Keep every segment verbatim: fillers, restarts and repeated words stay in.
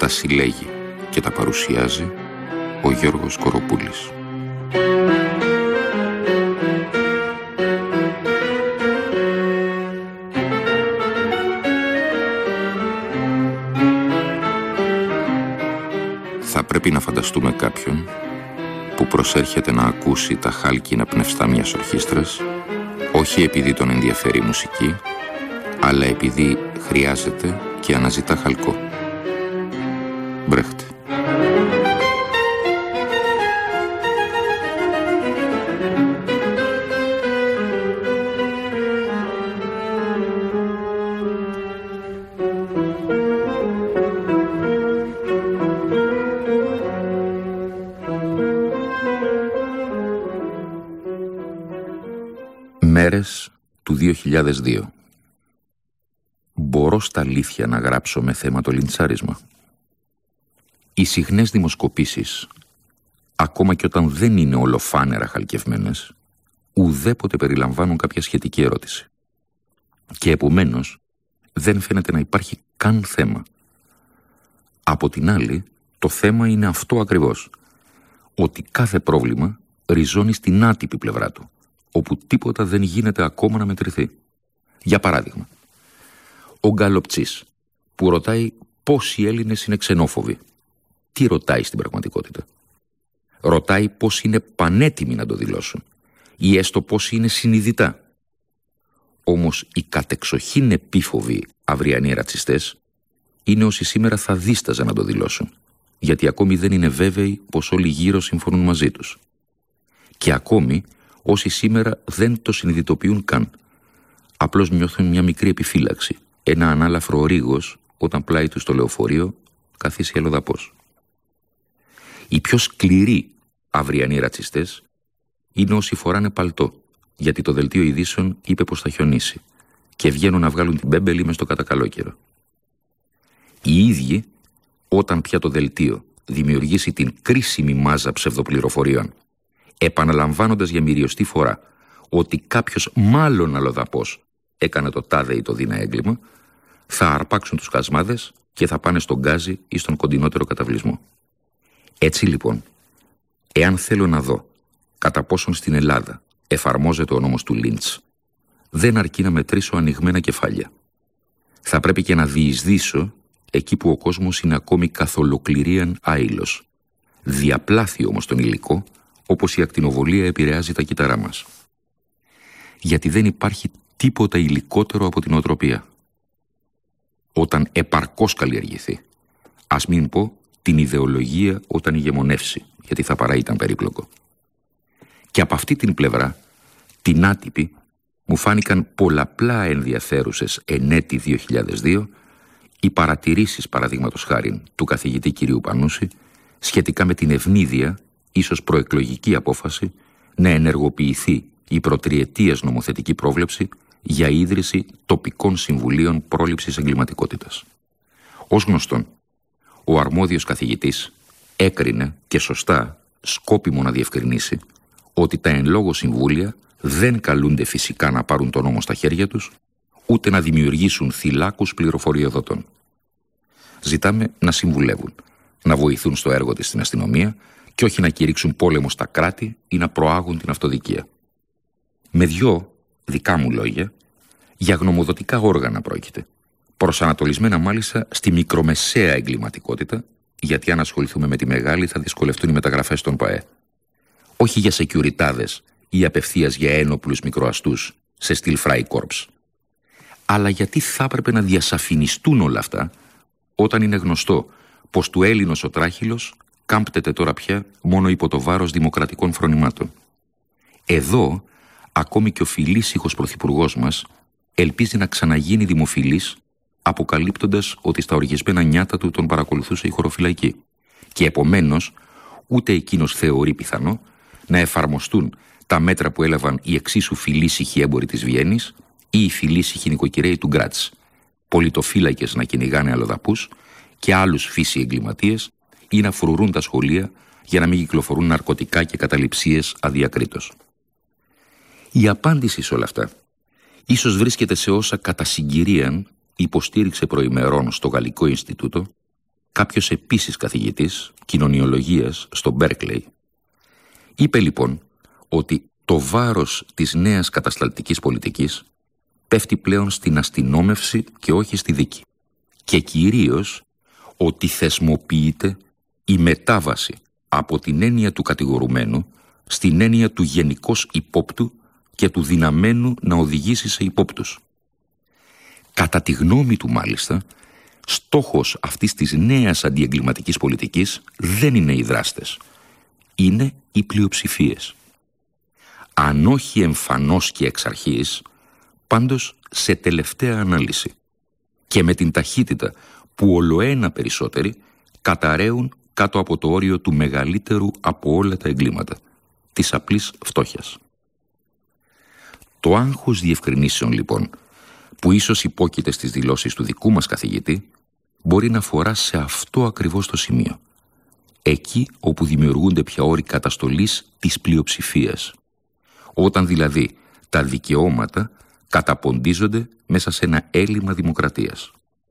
Τα συλλέγει και τα παρουσιάζει ο Γιώργος Κοροπούλης. Θα πρέπει να φανταστούμε κάποιον που προσέρχεται να ακούσει τα χάλκινα πνευστά μιας ορχήστρας, όχι επειδή τον ενδιαφέρει η μουσική, αλλά επειδή χρειάζεται και αναζητά χαλκό. Μπρέχτ. Μέρες του δύο χιλιάδες δύο. Μπορώ στα αλήθεια να γράψω με θέμα το λιντσάρισμα. Οι συχνές δημοσκοπήσεις, ακόμα και όταν δεν είναι ολοφάνερα χαλκευμένες, ουδέποτε περιλαμβάνουν κάποια σχετική ερώτηση. Και επομένως δεν φαίνεται να υπάρχει καν θέμα. Από την άλλη, το θέμα είναι αυτό ακριβώς, ότι κάθε πρόβλημα ριζώνει στην άτυπη πλευρά του, όπου τίποτα δεν γίνεται ακόμα να μετρηθεί. Για παράδειγμα, ο Γκαλοπτσής που ρωτάει πόσοι Έλληνες είναι ξενόφοβοι. Τι ρωτάει στην πραγματικότητα? Ρωτάει πώς είναι πανέτοιμοι να το δηλώσουν ή έστω πώς είναι συνειδητά. Όμως οι κατεξοχήν επίφοβοι αυριανοί ρατσιστές είναι όσοι σήμερα θα δίσταζαν να το δηλώσουν, γιατί ακόμη δεν είναι βέβαιοι πως όλοι γύρω συμφωνούν μαζί τους. Και ακόμη όσοι σήμερα δεν το συνειδητοποιούν καν. Απλώς νιώθουν μια μικρή επιφύλαξη, ένα ανάλαφρο ρίγος όταν πλάι τους στο λεωφορείο καθίσει αλλοδαπός. Οι πιο σκληροί αυριανοί ρατσιστές είναι όσοι φοράνε παλτό, γιατί το δελτίο ειδήσεων είπε πως θα χιονίσει και βγαίνουν να βγάλουν την μπέμπελη μες στο κατακαλόκαιρο. Οι ίδιοι, όταν πια το δελτίο δημιουργήσει την κρίσιμη μάζα ψευδοπληροφοριών, επαναλαμβάνοντας για μυριωστή φορά ότι κάποιος μάλλον αλλοδαπός έκανε το τάδε ή το δίνα έγκλημα, θα αρπάξουν τους χασμάδες και θα πάνε στον Γκάζι ή στον κοντινότερο καταβλισμό. Έτσι λοιπόν, εάν θέλω να δω κατά πόσον στην Ελλάδα εφαρμόζεται ο νόμος του Λίντς, δεν αρκεί να μετρήσω ανοιγμένα κεφάλια. Θα πρέπει και να διεισδύσω εκεί που ο κόσμος είναι ακόμη καθ' ολοκληρίαν άειλος. Διαπλάθει όμως τον υλικό, όπως η ακτινοβολία επηρεάζει τα κύτταρά μας. Γιατί δεν υπάρχει τίποτα υλικότερο από την οτροπία. Όταν επαρκώς καλλιεργηθεί, ας μην πω την ιδεολογία όταν ηγεμονεύσει, γιατί θα παρά ήταν περίπλοκο. Και από αυτή την πλευρά, την άτυπη, μου φάνηκαν πολλαπλά ενδιαφέρουσες εν έτη δύο χιλιάδες δύο οι παρατηρήσεις, παραδείγματος χάριν, του καθηγητή κυρίου Πανούση σχετικά με την ευνίδια, ίσως προεκλογική απόφαση, να ενεργοποιηθεί η προτριετίας νομοθετική πρόβλεψη για ίδρυση τοπικών συμβουλίων πρόληψης εγκληματικότητας. Ως γνωστόν, ο αρμόδιος καθηγητής έκρινε και σωστά σκόπιμο να διευκρινίσει ότι τα εν λόγω συμβούλια δεν καλούνται φυσικά να πάρουν τον νόμο στα χέρια τους, ούτε να δημιουργήσουν θυλάκους πληροφοριοδοτών. Ζητάμε να συμβουλεύουν, να βοηθούν στο έργο της στην αστυνομία και όχι να κηρύξουν πόλεμο στα κράτη ή να προάγουν την αυτοδικία. Με δυο δικά μου λόγια, για γνωμοδοτικά όργανα πρόκειται, προσανατολισμένα μάλιστα στη μικρομεσαία εγκληματικότητα, γιατί αν ασχοληθούμε με τη μεγάλη θα δυσκολευτούν οι μεταγραφές των ΠΑΕ. Όχι για σεκιουριτάδες ή απευθείας για ένοπλους μικροαστούς σε στυλ Freikorps. Αλλά γιατί θα έπρεπε να διασαφινιστούν όλα αυτά όταν είναι γνωστό πως του Έλληνος ο τράχυλος κάμπτεται τώρα πια μόνο υπό το βάρος δημοκρατικών φρονημάτων. Εδώ, ακόμη και ο φιλήσυχος πρωθυπουργός μας ελπίζει να ξαναγίνει δημοφιλής, αποκαλύπτοντας ότι στα οργισμένα νιάτα του τον παρακολουθούσε η χωροφυλακή. Και επομένως, ούτε εκείνος θεωρεί πιθανό να εφαρμοστούν τα μέτρα που έλαβαν οι εξίσου φιλήσυχοι έμποροι της Βιέννης ή οι φιλήσυχοι νοικοκυρέοι του Γκράτς, πολιτοφύλακες να κυνηγάνε αλλοδαπούς και άλλους φύση εγκληματίες ή να φρουρούν τα σχολεία για να μην κυκλοφορούν ναρκωτικά και καταληψίες αδιακρίτως. Η απάντηση σε όλα αυτά ίσως βρίσκεται σε όσα κατά συγκυρίαν υποστήριξε προημερών στο Γαλλικό Ινστιτούτο κάποιος επίσης καθηγητής κοινωνιολογίας στο Μπέρκλεϊ. Είπε λοιπόν ότι το βάρος της νέας κατασταλτικής πολιτικής πέφτει πλέον στην αστυνόμευση και όχι στη δίκη. Και κυρίως ότι θεσμοποιείται η μετάβαση από την έννοια του κατηγορουμένου στην έννοια του γενικώς υπόπτου και του δυναμένου να οδηγήσει σε υπόπτους. Κατά τη γνώμη του μάλιστα, στόχος αυτής της νέας αντιεγκληματικής πολιτικής δεν είναι οι δράστες, είναι οι πλειοψηφίες. Αν όχι εμφανώς και εξ αρχής, πάντως σε τελευταία ανάλυση και με την ταχύτητα που ολοένα περισσότεροι καταραίουν κάτω από το όριο του μεγαλύτερου από όλα τα εγκλήματα, της απλής φτώχειας. Το άγχος διευκρινήσεων λοιπόν, που ίσως υπόκειται στις δηλώσεις του δικού μας καθηγητή, μπορεί να αφορά σε αυτό ακριβώς το σημείο. Εκεί όπου δημιουργούνται πια όροι καταστολής της πλειοψηφίας. Όταν δηλαδή τα δικαιώματα καταποντίζονται μέσα σε ένα έλλειμμα δημοκρατίας.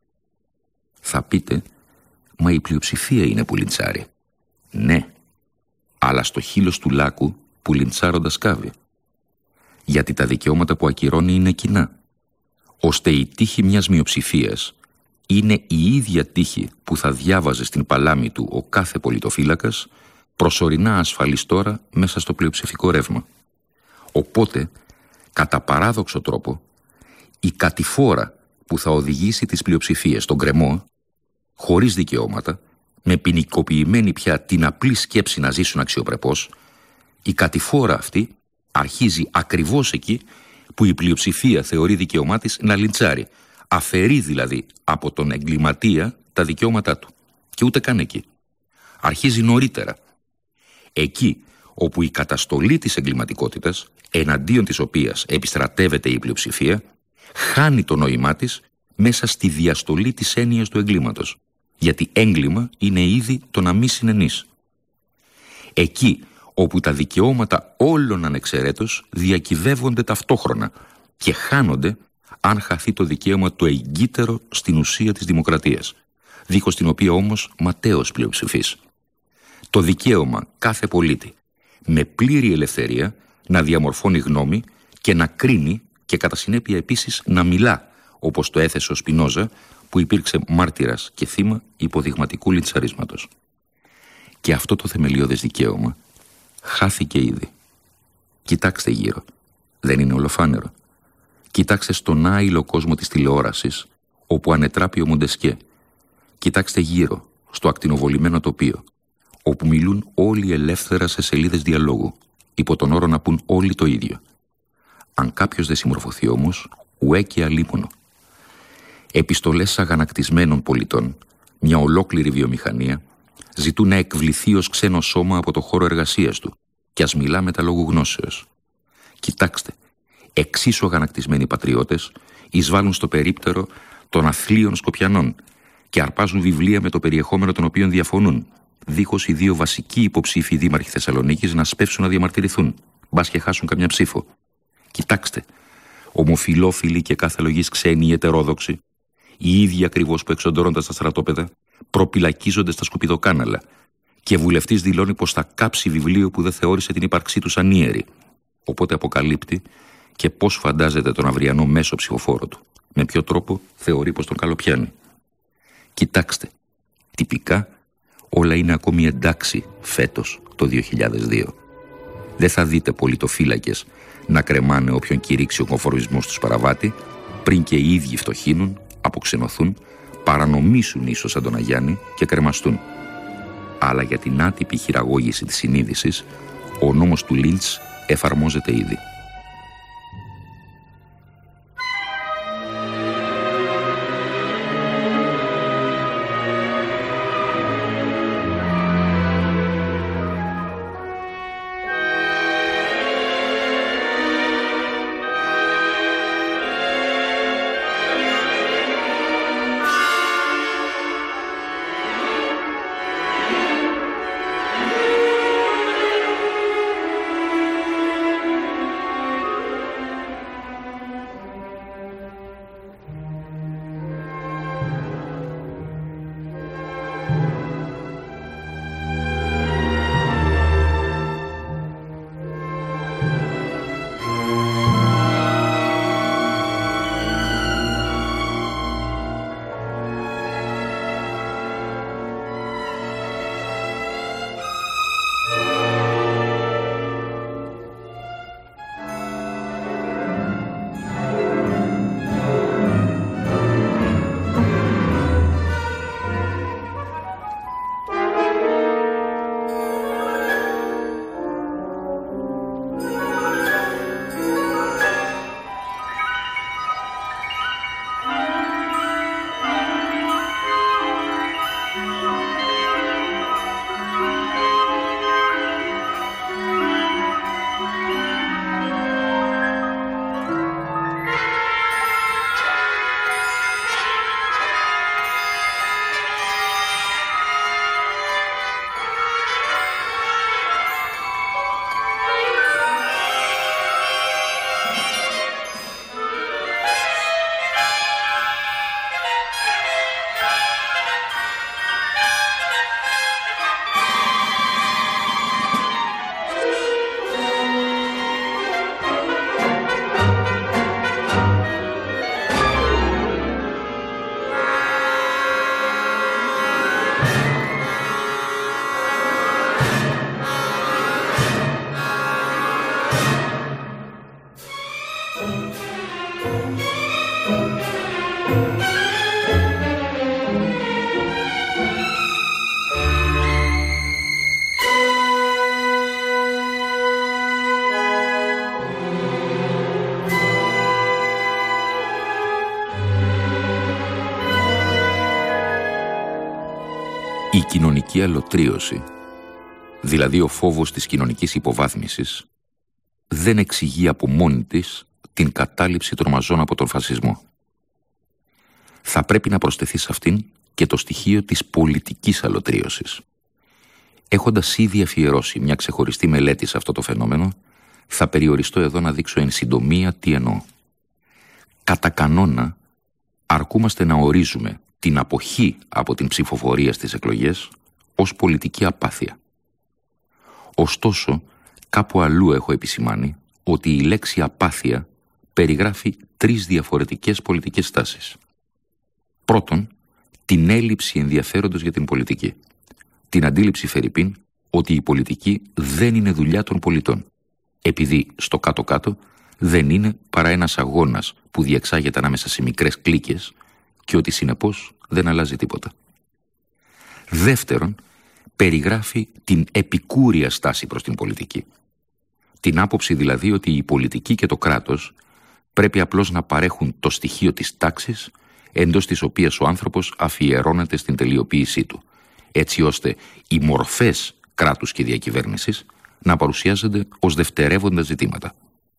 Θα πείτε, μα η πλειοψηφία είναι που λιντσάρει. Ναι, αλλά στο χείλος του λάκου που λιντσάροντα σκάβει. Γιατί τα δικαιώματα που ακυρώνει είναι κοινά, ώστε η τύχη μιας μειοψηφίας είναι η ίδια τύχη που θα διάβαζε στην παλάμη του ο κάθε πολιτοφύλακας, προσωρινά ασφαλής τώρα μέσα στο πλειοψηφικό ρεύμα. Οπότε, κατά παράδοξο τρόπο, η κατηφόρα που θα οδηγήσει τις πλειοψηφίες στον γκρεμό, χωρίς δικαιώματα, με ποινικοποιημένη πια την απλή σκέψη να ζήσουν αξιοπρεπώς, η κατηφόρα αυτή αρχίζει ακριβώς εκεί που η πλειοψηφία θεωρεί δικαίωμά της να λιντσάρει, αφαιρεί δηλαδή από τον εγκληματία τα δικαιώματά του. Και ούτε καν εκεί. Αρχίζει νωρίτερα. Εκεί όπου η καταστολή της εγκληματικότητας, εναντίον της οποίας επιστρατεύεται η πλειοψηφία, χάνει το νόημά της μέσα στη διαστολή της έννοιας του εγκλήματος. Γιατί έγκλημα είναι ήδη το να μη συνενείς. Εκεί όπου τα δικαιώματα όλων ανεξαιρέτως διακυβεύονται ταυτόχρονα και χάνονται αν χαθεί το δικαίωμα το εγκύτερο στην ουσία της δημοκρατίας, δίχως την οποία όμως ματέως πλειοψηφής. Το δικαίωμα κάθε πολίτη με πλήρη ελευθερία να διαμορφώνει γνώμη και να κρίνει και κατά συνέπεια επίσης να μιλά, όπως το έθεσε ο Σπινόζα, που υπήρξε μάρτυρας και θύμα υποδειγματικού λιντσαρίσματος. Και αυτό το θεμελιώδες δικαίωμα χάθηκε ήδη. Κοιτάξτε γύρω, δεν είναι ολοφάνερο? Κοιτάξτε στον άειλο κόσμο της τηλεόρασης, όπου ανετράπει ο Μοντεσκέ. Κοιτάξτε γύρω, στο ακτινοβολημένο τοπίο, όπου μιλούν όλοι ελεύθερα σε σελίδες διαλόγου, υπό τον όρο να πούν όλοι το ίδιο. Αν κάποιος δεν συμμορφωθεί όμως, ουέ και αλίμονο. Επιστολές αγανακτισμένων πολιτών, μια ολόκληρη βιομηχανία, ζητούν να εκβληθεί ως ξένο σώμα από το χώρο εργασίας του και ας μιλά με τα λόγου γνώσεως. Κοιτάξτε, εξίσου αγανακτισμένοι πατριώτες εισβάλλουν στο περίπτερο των αθλίων Σκοπιανών και αρπάζουν βιβλία με το περιεχόμενο των οποίων διαφωνούν, δίχως οι δύο βασικοί υποψήφοι δήμαρχοι Θεσσαλονίκης να σπεύσουν να διαμαρτυρηθούν, μπας και χάσουν καμιά ψήφο. Κοιτάξτε, ομοφυλόφιλοι και κάθε λογής ξένοι ή ετερόδοξοι, οι ίδιοι ακριβώς που εξοντώνονται στα στρατόπεδα, προπυλακίζονται στα σκουπιδοκάναλα και βουλευτής δηλώνει πως θα κάψει βιβλίο που δεν θεώρησε την ύπαρξή του σαν ιερή. Οπότε αποκαλύπτει και πώς φαντάζεται τον αυριανό μέσο ψηφοφόρο του. Με ποιο τρόπο θεωρεί πως τον καλοπιάνει. Κοιτάξτε, τυπικά όλα είναι ακόμη εντάξει φέτος το δύο χιλιάδες δύο. Δεν θα δείτε πολιτοφύλακες να κρεμάνε όποιον κηρύξει ο κομφορμισμός τους παραβάτη, πριν και οι ίδιοι φτωχύνουν, αποξενωθούν, παρανομήσουν ίσως σαν τον Αγιάννη και κρεμαστούν. Αλλά για την άτυπη χειραγώγηση της συνείδησης, ο νόμος του Λίντς εφαρμόζεται ήδη. Η κοινωνική αλωτρίωση, δηλαδή ο φόβος της κοινωνικής υποβάθμισης, δεν εξηγεί από μόνη της την κατάληψη των μαζών από τον φασισμό. Θα πρέπει να προσθεθεί σε αυτήν και το στοιχείο της πολιτικής αλωτρίωσης. Έχοντας ήδη αφιερώσει μια ξεχωριστή μελέτη σε αυτό το φαινόμενο, θα περιοριστώ εδώ να δείξω εν συντομία τι εννοώ. Κατά κανόνα, αρκούμαστε να ορίζουμε την αποχή από την ψηφοφορία στις εκλογές ως πολιτική απάθεια. Ωστόσο, κάπου αλλού έχω επισημάνει ότι η λέξη απάθεια περιγράφει τρεις διαφορετικές πολιτικές στάσεις. Πρώτον, την έλλειψη ενδιαφέροντος για την πολιτική. Την αντίληψη φερειπίν ότι η πολιτική δεν είναι δουλειά των πολιτών, επειδή στο κάτω-κάτω δεν είναι παρά ένας αγώνας που διεξάγεται ανάμεσα σε μικρές κλίκες και ότι συνεπώς δεν αλλάζει τίποτα. Δεύτερον, περιγράφει την επικούρια στάση προς την πολιτική. Την άποψη δηλαδή ότι η πολιτική και το κράτος πρέπει απλώς να παρέχουν το στοιχείο της τάξης εντός της οποίας ο άνθρωπος αφιερώνεται στην τελειοποίησή του, έτσι ώστε οι μορφές κράτους και διακυβέρνησης να παρουσιάζονται ως δευτερεύοντα ζητήματα.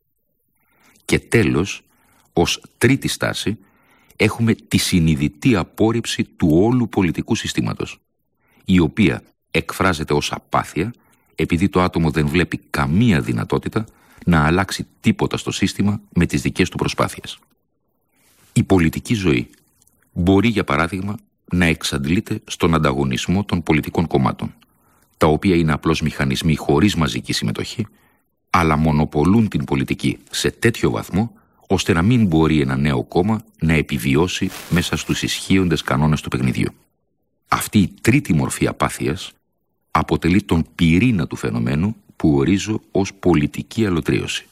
Και τέλος, ως τρίτη στάση, έχουμε τη συνειδητή απόρριψη του όλου πολιτικού συστήματος, η οποία εκφράζεται ως απάθεια επειδή το άτομο δεν βλέπει καμία δυνατότητα να αλλάξει τίποτα στο σύστημα με τις δικές του προσπάθειες. Η πολιτική ζωή μπορεί, για παράδειγμα, να εξαντλείται στον ανταγωνισμό των πολιτικών κομμάτων, τα οποία είναι απλώς μηχανισμοί χωρίς μαζική συμμετοχή, αλλά μονοπολούν την πολιτική σε τέτοιο βαθμό, ώστε να μην μπορεί ένα νέο κόμμα να επιβιώσει μέσα στους ισχύοντες κανόνες του παιχνιδιού. Αυτή η τρίτη μορφή απάθειας αποτελεί τον πυρήνα του φαινομένου που ορίζω ως πολιτική αλωτρίωση.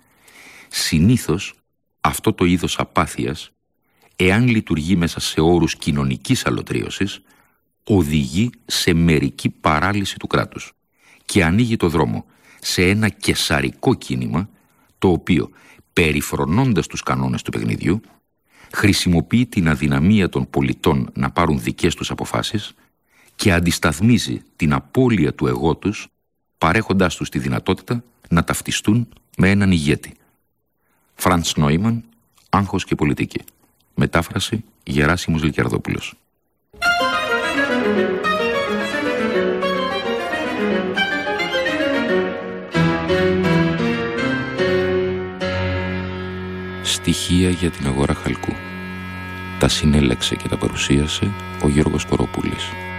Συνήθως αυτό το είδος απάθειας, εάν λειτουργεί μέσα σε όρους κοινωνικής αλωτρίωσης, οδηγεί σε μερική παράλυση του κράτους και ανοίγει το δρόμο σε ένα καισαρικό κίνημα, το οποίο, περιφρονώντας τους κανόνες του παιχνιδιού, χρησιμοποιεί την αδυναμία των πολιτών να πάρουν δικές τους αποφάσεις και αντισταθμίζει την απώλεια του εγώ τους, παρέχοντάς τους τη δυνατότητα να ταυτιστούν με έναν ηγέτη. Φραντς Νόιμαν, Άγχος και πολιτική. Μετάφραση Γεράσιμος Λικιαρδόπουλος. Στοιχεία για την αγορά χαλκού. Τα συνέλεξε και τα παρουσίασε ο Γιώργος Κοροπούλης.